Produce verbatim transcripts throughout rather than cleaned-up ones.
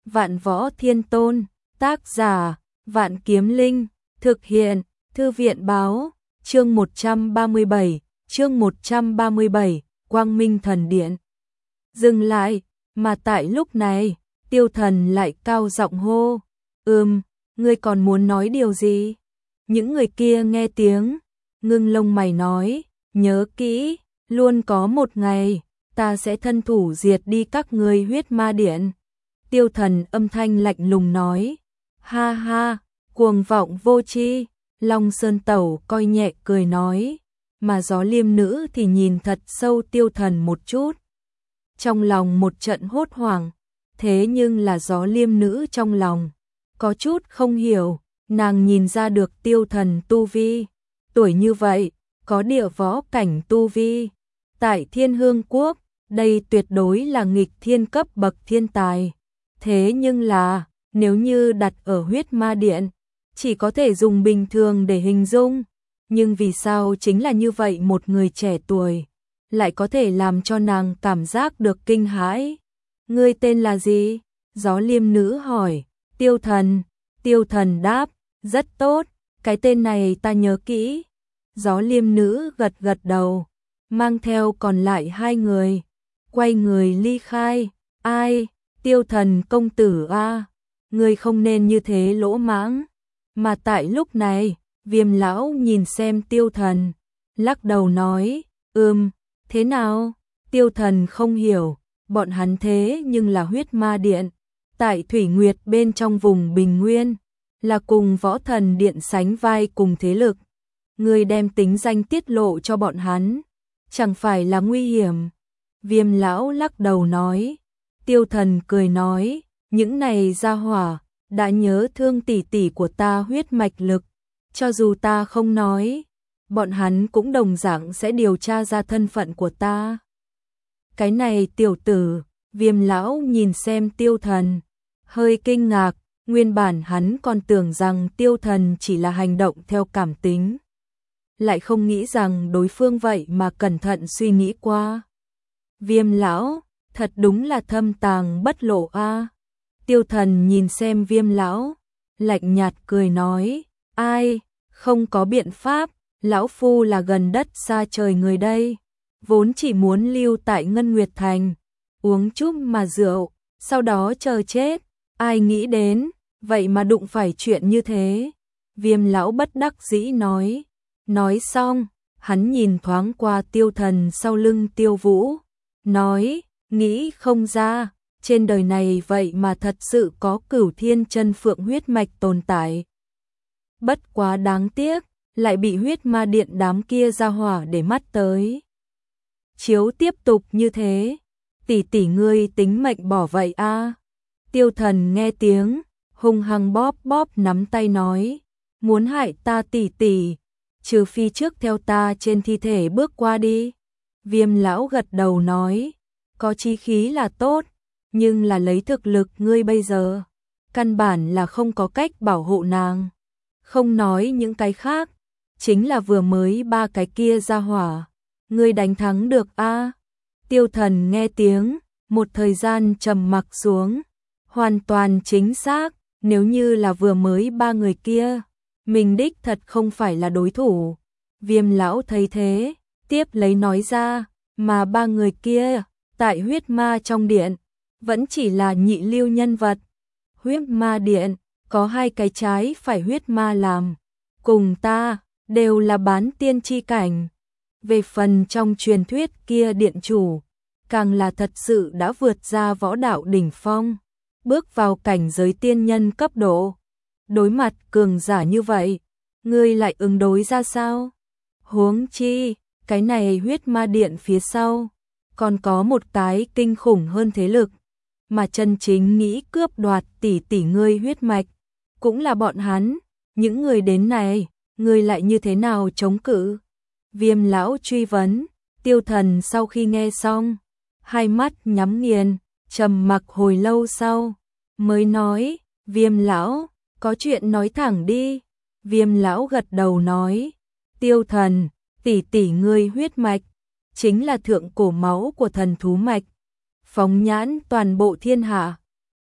Vạn Võ Thiên Tôn, tác giả, Vạn Kiếm Linh, thực hiện, Thư viện Báo, chương một trăm ba mươi bảy, chương một trăm ba mươi bảy, Quang Minh Thần Điện. Dừng lại, mà tại lúc này, Tiêu Thần lại cao giọng hô, ừm, ngươi còn muốn nói điều gì? Những người kia nghe tiếng, ngưng lông mày nói, nhớ kỹ, luôn có một ngày, ta sẽ thân thủ diệt đi các ngươi huyết ma điện. Tiêu Thần âm thanh lạnh lùng nói, ha ha, cuồng vọng vô tri. Long Sơn Tẩu coi nhẹ cười nói, mà Gió Liêm Nữ thì nhìn thật sâu Tiêu Thần một chút. Trong lòng một trận hốt hoảng, thế nhưng là Gió Liêm Nữ trong lòng có chút không hiểu, nàng nhìn ra được Tiêu Thần tu vi, tuổi như vậy, có địa võ cảnh tu vi. Tại Thiên Hương Quốc, đây tuyệt đối là nghịch thiên cấp bậc thiên tài. Thế nhưng là, nếu như đặt ở huyết ma điện, chỉ có thể dùng bình thường để hình dung. Nhưng vì sao chính là như vậy một người trẻ tuổi, lại có thể làm cho nàng cảm giác được kinh hãi. Ngươi tên là gì? Gió Liêm Nữ hỏi. Tiêu Thần. Tiêu Thần đáp, rất tốt, cái tên này ta nhớ kỹ. Gió Liêm Nữ gật gật đầu, mang theo còn lại hai người, quay người ly khai. Ai? Tiêu Thần công tử a, ngươi không nên như thế lỗ mãng. Mà tại lúc này, Viêm lão nhìn xem Tiêu Thần, lắc đầu nói, ừm, thế nào? Tiêu Thần không hiểu, bọn hắn thế nhưng là huyết ma điện, tại Thủy Nguyệt bên trong vùng Bình Nguyên, là cùng Võ Thần Điện sánh vai cùng thế lực. Ngươi đem tính danh tiết lộ cho bọn hắn, chẳng phải là nguy hiểm? Viêm lão lắc đầu nói. Tiêu Thần cười nói, những này gia hỏa đã nhớ thương tỷ tỷ của ta huyết mạch lực, cho dù ta không nói, bọn hắn cũng đồng dạng sẽ điều tra ra thân phận của ta. Cái này tiểu tử, Viêm lão nhìn xem Tiêu Thần, hơi kinh ngạc, nguyên bản hắn còn tưởng rằng Tiêu Thần chỉ là hành động theo cảm tính, lại không nghĩ rằng đối phương vậy mà cẩn thận suy nghĩ qua. Viêm lão, thật đúng là thâm tàng bất lộ a. Tiêu Thần nhìn xem Viêm lão, lạnh nhạt cười nói, ai, không có biện pháp, lão phu là gần đất xa trời người đây, vốn chỉ muốn lưu tại Ngân Nguyệt Thành, uống chút mà rượu, sau đó chờ chết, ai nghĩ đến, vậy mà đụng phải chuyện như thế. Viêm lão bất đắc dĩ nói, nói xong, hắn nhìn thoáng qua Tiêu Thần sau lưng Tiêu Vũ, nói, nghĩ không ra, trên đời này vậy mà thật sự có Cửu Thiên Chân Phượng huyết mạch tồn tại. Bất quá đáng tiếc, lại bị huyết ma điện đám kia ra hỏa để mắt tới. Chiếu tiếp tục như thế, tỷ tỷ ngươi tính mệnh bỏ vậy a? Tiêu Thần nghe tiếng, hung hăng bóp bóp nắm tay nói, muốn hại ta tỷ tỷ, trừ phi trước theo ta trên thi thể bước qua đi. Viêm lão gật đầu nói, có chí khí là tốt, nhưng là lấy thực lực ngươi bây giờ, căn bản là không có cách bảo hộ nàng. Không nói những cái khác, chính là vừa mới ba cái kia ra hỏa, ngươi đánh thắng được a? Tiêu Thần nghe tiếng, một thời gian trầm mặc xuống, hoàn toàn chính xác, nếu như là vừa mới ba người kia, mình đích thật không phải là đối thủ. Viêm lão thấy thế, tiếp lấy nói ra, mà ba người kia, tại huyết ma trong điện, vẫn chỉ là nhị lưu nhân vật. Huyết ma điện, có hai cái trái phải huyết ma làm, cùng ta, đều là bán tiên chi cảnh. Về phần trong truyền thuyết kia điện chủ, càng là thật sự đã vượt ra võ đạo đỉnh phong, bước vào cảnh giới tiên nhân cấp độ. Đối mặt cường giả như vậy, ngươi lại ứng đối ra sao? Huống chi, cái này huyết ma điện phía sau, còn có một cái kinh khủng hơn thế lực, mà chân chính nghĩ cướp đoạt tỷ tỷ ngươi huyết mạch, cũng là bọn hắn. Những người đến này, ngươi lại như thế nào chống cự? Viêm lão truy vấn. Tiêu Thần sau khi nghe xong, hai mắt nhắm nghiền, trầm mặc hồi lâu sau, mới nói, Viêm lão, có chuyện nói thẳng đi. Viêm lão gật đầu nói, Tiêu Thần, tỷ tỷ ngươi huyết mạch, chính là thượng cổ máu của thần thú mạch, phóng nhãn toàn bộ thiên hạ,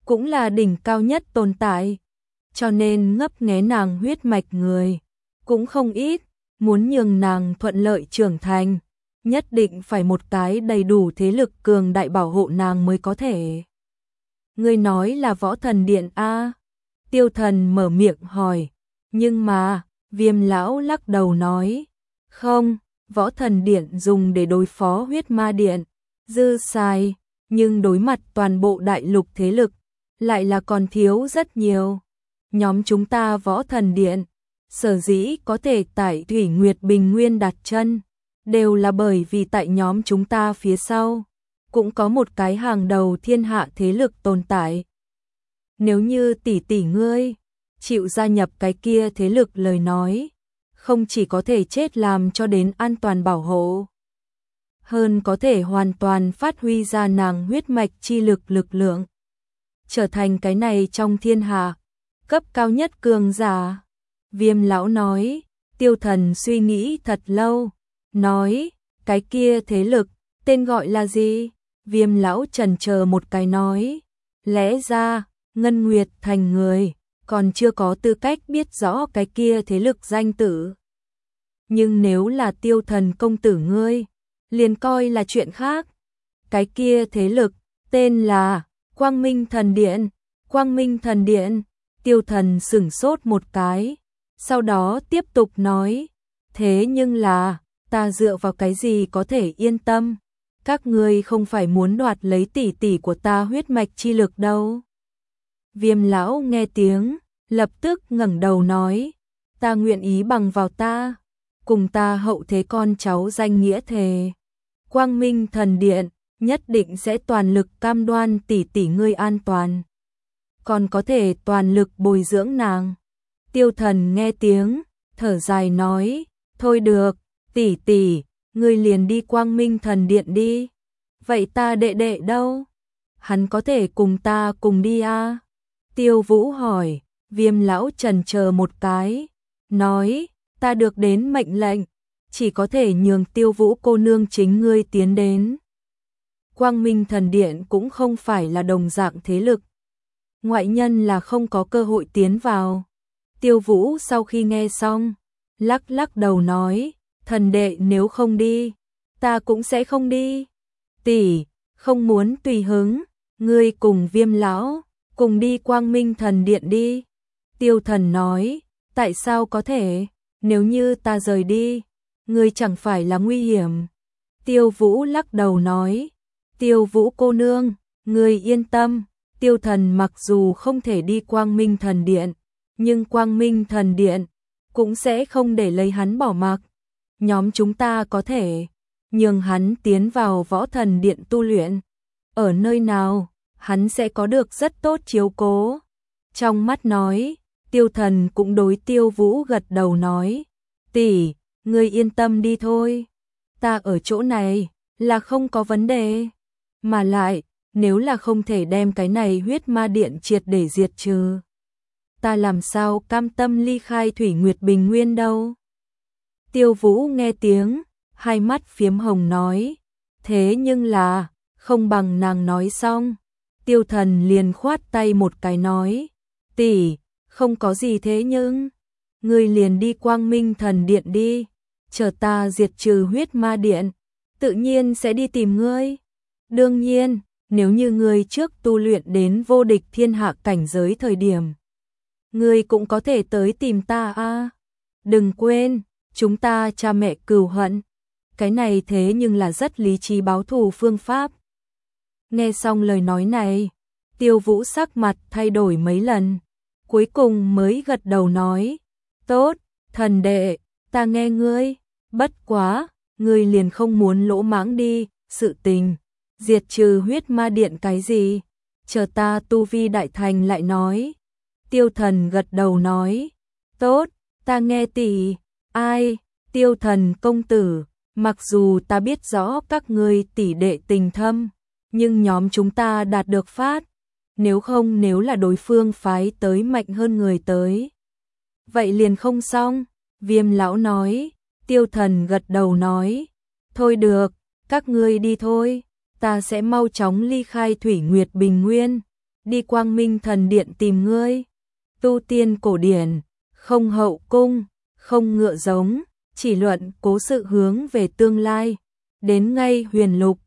cũng là đỉnh cao nhất tồn tại, cho nên ngấp nghé nàng huyết mạch người cũng không ít, muốn nhường nàng thuận lợi trưởng thành, nhất định phải một cái đầy đủ thế lực cường đại bảo hộ nàng mới có thể. Ngươi nói là Võ Thần Điện a? Tiêu Thần mở miệng hỏi, nhưng mà, Viêm lão lắc đầu nói, không, Võ Thần Điện dùng để đối phó Huyết Ma Điện, dư xài, nhưng đối mặt toàn bộ đại lục thế lực, lại là còn thiếu rất nhiều. Nhóm chúng ta Võ Thần Điện, sở dĩ có thể tại Thủy Nguyệt Bình Nguyên đặt chân, đều là bởi vì tại nhóm chúng ta phía sau, cũng có một cái hàng đầu thiên hạ thế lực tồn tại. Nếu như tỷ tỷ ngươi chịu gia nhập cái kia thế lực lời nói, không chỉ có thể chết làm cho đến an toàn bảo hộ, hơn có thể hoàn toàn phát huy ra nàng huyết mạch chi lực lực lượng, trở thành cái này trong thiên hạ cấp cao nhất cường giả. Viêm lão nói. Tiêu Thần suy nghĩ thật lâu, nói, cái kia thế lực, tên gọi là gì? Viêm lão chần chờ một cái nói, lẽ ra, Ngân Nguyệt Thành người, còn chưa có tư cách biết rõ cái kia thế lực danh tử. Nhưng nếu là Tiêu Thần công tử ngươi, liền coi là chuyện khác. Cái kia thế lực, tên là Quang Minh Thần Điện. Quang Minh Thần Điện. Tiêu Thần sửng sốt một cái, sau đó tiếp tục nói, thế nhưng là, ta dựa vào cái gì có thể yên tâm? Các ngươi không phải muốn đoạt lấy tỷ tỷ của ta huyết mạch chi lực đâu. Viêm lão nghe tiếng, lập tức ngẩng đầu nói, ta nguyện ý bằng vào ta, cùng ta hậu thế con cháu danh nghĩa thề. Quang Minh Thần Điện, nhất định sẽ toàn lực cam đoan tỷ tỷ ngươi an toàn, còn có thể toàn lực bồi dưỡng nàng. Tiêu Thần nghe tiếng, thở dài nói, thôi được, tỷ tỷ, ngươi liền đi Quang Minh Thần Điện đi. Vậy ta đệ đệ đâu? Hắn có thể cùng ta cùng đi à? Tiêu Vũ hỏi. Viêm lão chần chờ một cái, nói, ta được đến mệnh lệnh, chỉ có thể nhường Tiêu Vũ cô nương chính ngươi tiến đến. Quang Minh Thần Điện cũng không phải là đồng dạng thế lực, ngoại nhân là không có cơ hội tiến vào. Tiêu Vũ sau khi nghe xong, lắc lắc đầu nói, thần đệ nếu không đi, ta cũng sẽ không đi. Tỷ, không muốn tùy hứng, ngươi cùng Viêm lão, cùng đi Quang Minh Thần Điện đi. Tiêu Thần nói, tại sao có thể, nếu như ta rời đi, ngươi chẳng phải là nguy hiểm. Tiêu Vũ lắc đầu nói, Tiêu Vũ cô nương, ngươi yên tâm, Tiêu Thần mặc dù không thể đi Quang Minh Thần Điện, nhưng Quang Minh Thần Điện cũng sẽ không để lấy hắn bỏ mặc. Nhóm chúng ta có thể nhường hắn tiến vào Võ Thần Điện tu luyện, ở nơi nào hắn sẽ có được rất tốt chiếu cố. Trong mắt nói, Tiêu Thần cũng đối Tiêu Vũ gật đầu nói, tỷ, ngươi yên tâm đi thôi, ta ở chỗ này là không có vấn đề, mà lại, nếu là không thể đem cái này huyết ma điện triệt để diệt trừ, ta làm sao cam tâm ly khai Thủy Nguyệt Bình Nguyên đâu. Tiêu Vũ nghe tiếng, hai mắt phiếm hồng nói, thế nhưng là, không bằng nàng nói xong. Tiêu Thần liền khoát tay một cái nói, tỷ, không có gì thế nhưng, ngươi liền đi Quang Minh Thần Điện đi, chờ ta diệt trừ huyết ma điện, tự nhiên sẽ đi tìm ngươi. Đương nhiên, nếu như ngươi trước tu luyện đến vô địch thiên hạ cảnh giới thời điểm, ngươi cũng có thể tới tìm ta a. Đừng quên, chúng ta cha mẹ cừu hận, cái này thế nhưng là rất lý trí báo thù phương pháp. Nghe xong lời nói này, Tiêu Vũ sắc mặt thay đổi mấy lần, cuối cùng mới gật đầu nói, tốt, thần đệ, ta nghe ngươi, bất quá, ngươi liền không muốn lỗ mãng đi, sự tình, diệt trừ huyết ma điện cái gì, chờ ta tu vi đại thành lại nói. Tiêu Thần gật đầu nói, tốt, ta nghe tỷ. Ai? Tiêu Thần công tử, mặc dù ta biết rõ các ngươi tỷ đệ tình thâm, nhưng nhóm chúng ta đạt được phát, nếu không nếu là đối phương phái tới mạnh hơn người tới, vậy liền không xong. Viêm lão nói. Tiêu Thần gật đầu nói, thôi được, các ngươi đi thôi, ta sẽ mau chóng ly khai Thủy Nguyệt Bình Nguyên, đi Quang Minh Thần Điện tìm ngươi. Tu tiên cổ điển, không hậu cung, không ngựa giống, chỉ luận cố sự hướng về tương lai. Đến ngay huyền lục,